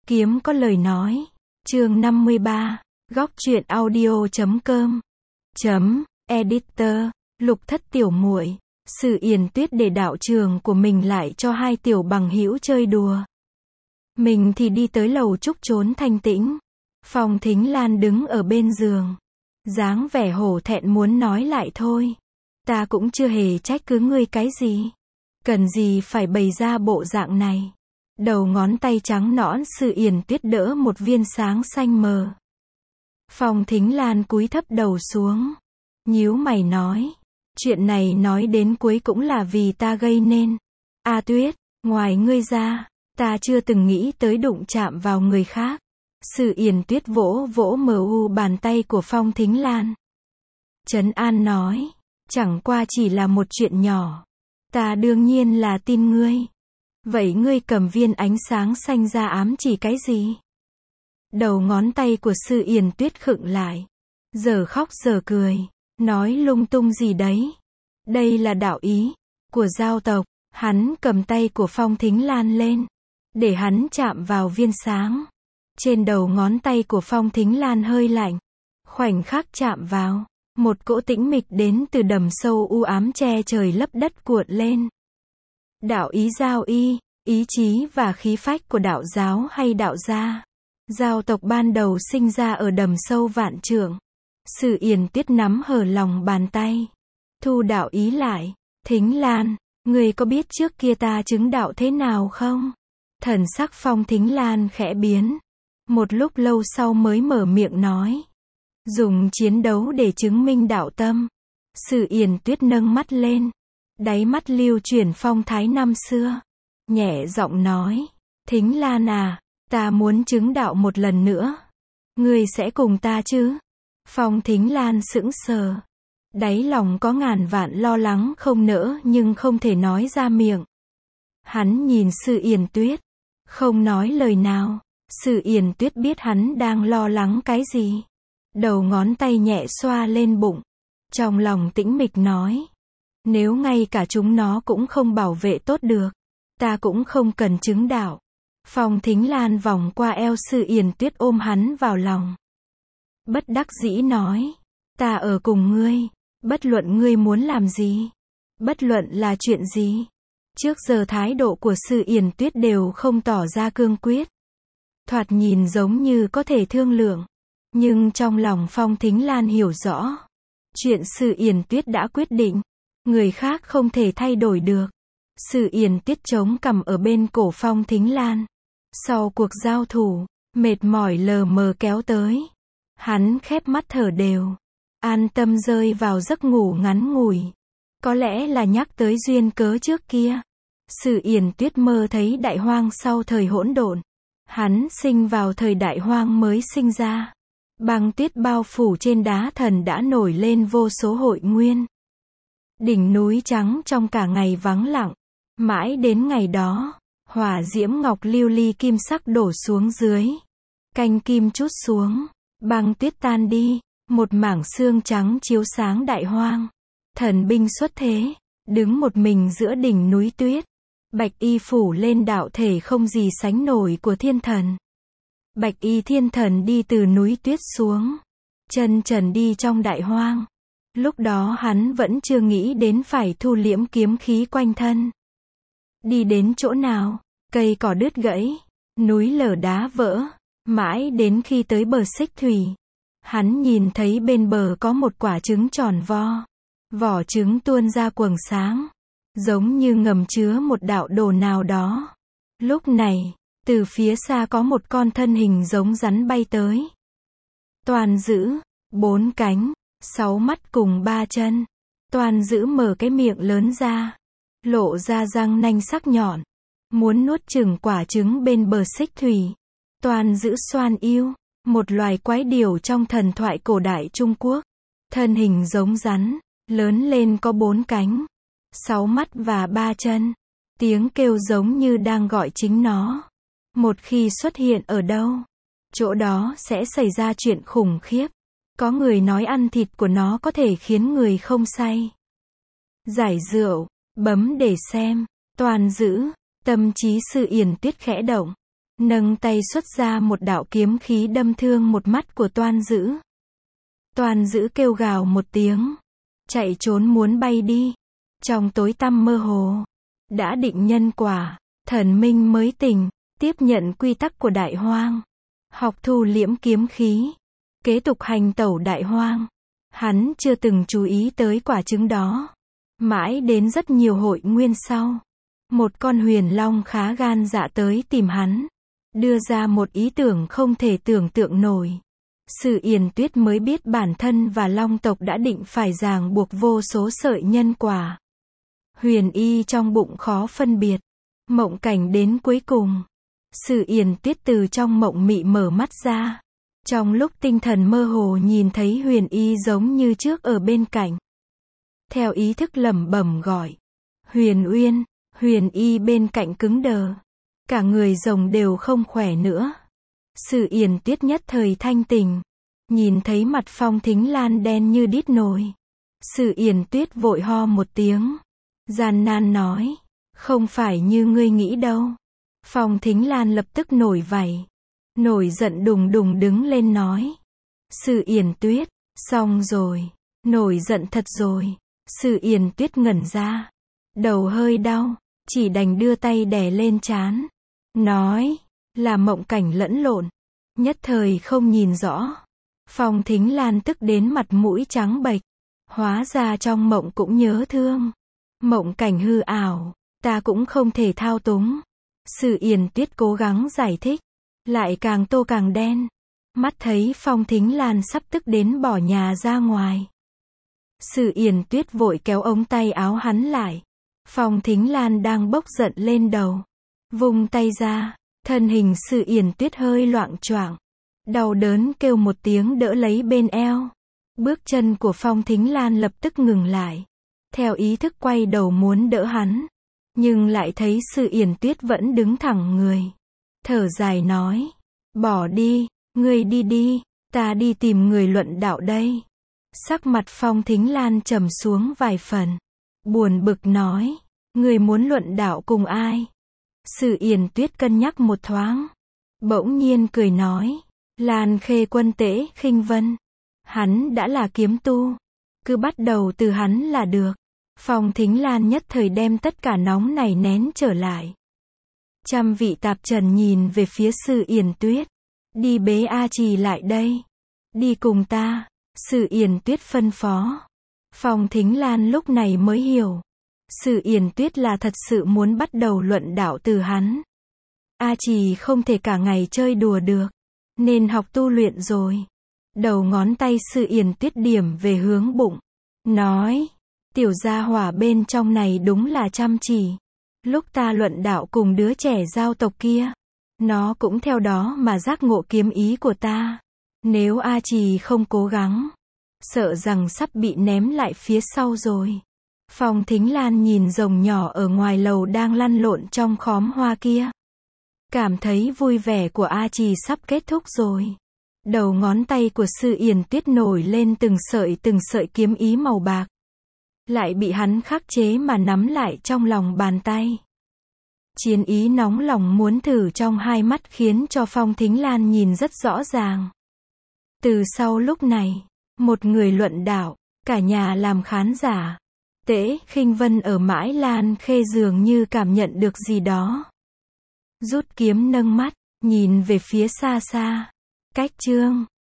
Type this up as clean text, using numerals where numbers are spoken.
Kiếm có lời nói. Chương 53. Góc truyện audio.com. Editor. Lục Thất tiểu muội. Sự Yển Tuyết để đạo trường của mình lại cho hai tiểu bằng hữu chơi đùa. Mình thì đi tới lầu trúc trốn thanh tĩnh. Phong Thính Lan đứng ở bên giường. Dáng vẻ hổ thẹn muốn nói lại thôi. Ta cũng chưa hề trách cứ ngươi cái gì. Cần gì phải bày ra bộ dạng này. Đầu ngón tay trắng nõn Sự Yển Tuyết đỡ một viên sáng xanh mờ. Phong Thính Lan cúi thấp đầu xuống. Nhíu mày nói. Chuyện này nói đến cuối cũng là vì ta gây nên. A Tuyết, ngoài ngươi ra, ta chưa từng nghĩ tới đụng chạm vào người khác. Sự Yển Tuyết vỗ vỗ bàn tay của Phong Thính Lan. Trấn an nói. Chẳng qua chỉ là một chuyện nhỏ. Ta đương nhiên là tin ngươi. Vậy ngươi cầm viên ánh sáng xanh ra ám chỉ cái gì? Đầu ngón tay của Sự Yển Tuyết khựng lại. Giờ khóc giờ cười. Nói lung tung gì đấy? Đây là đạo ý của giao tộc. Hắn cầm tay của Phong Thính Lan lên. Để hắn chạm vào viên sáng. Trên đầu ngón tay của Phong Thính Lan hơi lạnh. Khoảnh khắc chạm vào. Một cỗ tĩnh mịch đến từ đầm sâu u ám che trời lấp đất cuộn lên. Đạo ý giao y, ý chí và khí phách của đạo giáo hay đạo gia. Giao tộc ban đầu sinh ra ở đầm sâu vạn trượng. Sự Yển Tuyết nắm hở lòng bàn tay. Thu đạo ý lại. Thính Lan, người có biết trước kia ta chứng đạo thế nào không? Thần sắc Phong Thính Lan khẽ biến. Một lúc lâu sau mới mở miệng nói. Dùng chiến đấu để chứng minh đạo tâm. Sự Yển Tuyết nâng mắt lên. Đáy mắt lưu chuyển phong thái năm xưa. Nhẹ giọng nói. Thính Lan à, ta muốn chứng đạo một lần nữa. Ngươi sẽ cùng ta chứ? Phong Thính Lan sững sờ. Đáy lòng có ngàn vạn lo lắng không nỡ nhưng không thể nói ra miệng. Hắn nhìn Sự Yển Tuyết. Không nói lời nào. Sự Yển Tuyết biết hắn đang lo lắng cái gì. Đầu ngón tay nhẹ xoa lên bụng. Trong lòng tĩnh mịch nói. Nếu ngay cả chúng nó cũng không bảo vệ tốt được. Ta cũng không cần chứng đạo. Phong Thính Lan vòng qua eo Sự Yển Tuyết ôm hắn vào lòng. Bất đắc dĩ nói. Ta ở cùng ngươi. Bất luận ngươi muốn làm gì. Bất luận là chuyện gì. Trước giờ thái độ của Sự Yển Tuyết đều không tỏ ra cương quyết. Thoạt nhìn giống như có thể thương lượng. Nhưng trong lòng Phong Thính Lan hiểu rõ. Chuyện Sự Yển Tuyết đã quyết định. Người khác không thể thay đổi được. Sự Yển Tuyết chống cằm ở bên cổ Phong Thính Lan. Sau cuộc giao thủ, mệt mỏi lờ mờ kéo tới. Hắn khép mắt thở đều. An tâm rơi vào giấc ngủ ngắn ngủi. Có lẽ là nhắc tới duyên cớ trước kia. Sự Yển Tuyết mơ thấy đại hoang sau thời hỗn độn. Hắn sinh vào thời đại hoang mới sinh ra. Băng tuyết bao phủ trên đá thần đã nổi lên vô số hội nguyên. Đỉnh núi trắng trong cả ngày vắng lặng. Mãi đến ngày đó, hỏa diễm ngọc lưu ly kim sắc đổ xuống dưới. Canh kim trút xuống. Băng tuyết tan đi. Một mảng xương trắng chiếu sáng đại hoang. Thần binh xuất thế. Đứng một mình giữa đỉnh núi tuyết. Bạch y phủ lên đạo thể không gì sánh nổi của thiên thần. Bạch y thiên thần đi từ núi tuyết xuống. Chân trần đi trong đại hoang. Lúc đó hắn vẫn chưa nghĩ đến phải thu liễm kiếm khí quanh thân. Đi đến chỗ nào, cây cỏ đứt gãy, núi lở đá vỡ. Mãi đến khi tới bờ xích thủy. Hắn nhìn thấy bên bờ có một quả trứng tròn vo. Vỏ trứng tuôn ra quầng sáng. Giống như ngầm chứa một đạo đồ nào đó. Lúc này, từ phía xa có một con thân hình giống rắn bay tới. Toàn dữ, 4 cánh, 6 mắt cùng 3 chân. Toàn dữ mở cái miệng lớn ra. Lộ ra răng nanh sắc nhọn. Muốn nuốt chửng quả trứng bên bờ xích thủy. Toàn dữ xoan yêu. Một loài quái điểu trong thần thoại cổ đại Trung Quốc. Thân hình giống rắn. Lớn lên có 4 cánh. 6 mắt và 3 chân. Tiếng kêu giống như đang gọi chính nó. Một khi xuất hiện ở đâu, chỗ đó sẽ xảy ra chuyện khủng khiếp. Có người nói ăn thịt của nó có thể khiến người không say. Giải rượu, bấm để xem. Toàn dữ, tâm trí Sự Yển Tuyết khẽ động. nâng tay xuất ra một đạo kiếm khí đâm thương một mắt của Toan Dữ. Toan Dữ kêu gào một tiếng, chạy trốn muốn bay đi. Trong tối tăm mơ hồ, đã định nhân quả, thần minh mới tỉnh, tiếp nhận quy tắc của Đại Hoang, học thu liễm kiếm khí, kế tục hành tẩu Đại Hoang. Hắn chưa từng chú ý tới quả trứng đó. Mãi đến rất nhiều hội nguyên sau, một con huyền long khá gan dạ tới tìm hắn, đưa ra một ý tưởng không thể tưởng tượng nổi. Sử Yển Tuyết mới biết bản thân và long tộc đã định phải ràng buộc vô số sợi nhân quả. Huyền y trong bụng khó phân biệt, mộng cảnh đến cuối cùng. Sử Yển Tuyết từ trong mộng mị mở mắt ra. Trong lúc tinh thần mơ hồ nhìn thấy huyền y giống như trước ở bên cạnh. Theo ý thức lẩm bẩm gọi. Huyền Uyên, huyền y bên cạnh cứng đờ. Cả người rồng đều không khỏe nữa. Sử Yển Tuyết nhất thời thanh tỉnh. Nhìn thấy mặt Phong Thính Lan đen như đít nồi. Sử Yển Tuyết vội ho một tiếng. Gian nan nói. Không phải như ngươi nghĩ đâu. Phong Thính Lan lập tức nổi vảy. Nổi giận đùng đùng đứng lên nói. Sử Yển Tuyết, xong rồi. Nổi giận thật rồi. Sử Yển Tuyết ngẩn ra. Đầu hơi đau, chỉ đành đưa tay đè lên trán. Nói, là mộng cảnh lẫn lộn. Nhất thời không nhìn rõ. Phong Thính Lan tức đến mặt mũi trắng bệch. Hóa ra trong mộng cũng nhớ thương. Mộng cảnh hư ảo, ta cũng không thể thao túng. Sử Yển Tuyết cố gắng giải thích. Lại càng tô càng đen. Mắt thấy Phong Thính Lan sắp tức đến bỏ nhà ra ngoài. Sử Yển Tuyết vội kéo ống tay áo hắn lại. Phong Thính Lan đang bốc giận lên đầu. Vung tay ra, thân hình Sử Yển Tuyết hơi loạng choạng. Đau đớn kêu một tiếng đỡ lấy bên eo. Bước chân của Phong Thính Lan lập tức ngừng lại. Theo ý thức quay đầu muốn đỡ hắn. Nhưng lại thấy Sử Yển Tuyết vẫn đứng thẳng người. Thở dài nói. Bỏ đi, ngươi đi đi, ta đi tìm người luận đạo đây. Sắc mặt Phong Thính Lan trầm xuống vài phần. Buồn bực nói. Ngươi muốn luận đạo cùng ai? Sử Yển Tuyết cân nhắc một thoáng. Bỗng nhiên cười nói. Lan Khê Quân Tế Khinh Vân. Hắn đã là kiếm tu. Cứ bắt đầu từ hắn là được. Phong Thính Lan nhất thời đem tất cả nóng này nén trở lại. Trăm vị tạp trần nhìn về phía Sử Yển Tuyết. Đi bế A Trì lại đây. Đi cùng ta. Sử Yển Tuyết phân phó. Phong Thính Lan lúc này mới hiểu. Sử Yển Tuyết là thật sự muốn bắt đầu luận đạo từ hắn. A Trì không thể cả ngày chơi đùa được. Nên học tu luyện rồi. Đầu ngón tay Sử Yển Tuyết điểm về hướng bụng. Nói. Tiểu gia hỏa bên trong này đúng là chăm chỉ. Lúc ta luận đạo cùng đứa trẻ giao tộc kia. Nó cũng theo đó mà giác ngộ kiếm ý của ta. Nếu A Trì không cố gắng. Sợ rằng sắp bị ném lại phía sau rồi. Phong Thính Lan nhìn rồng nhỏ ở ngoài lầu đang lăn lộn trong khóm hoa kia. Cảm thấy vui vẻ của A Trì sắp kết thúc rồi. Đầu ngón tay của Sử Yển Tuyết nổi lên từng sợi kiếm ý màu bạc. Lại bị hắn khắc chế mà nắm lại trong lòng bàn tay. Chiến ý nóng lòng muốn thử trong hai mắt khiến cho Phong Thính Lan nhìn rất rõ ràng. Từ sau lúc này, một người luận đạo, cả nhà làm khán giả. Tế Khinh Vân ở Mãi Lan Khê dường như cảm nhận được gì đó. Rút kiếm nâng mắt, nhìn về phía xa xa. Cách chương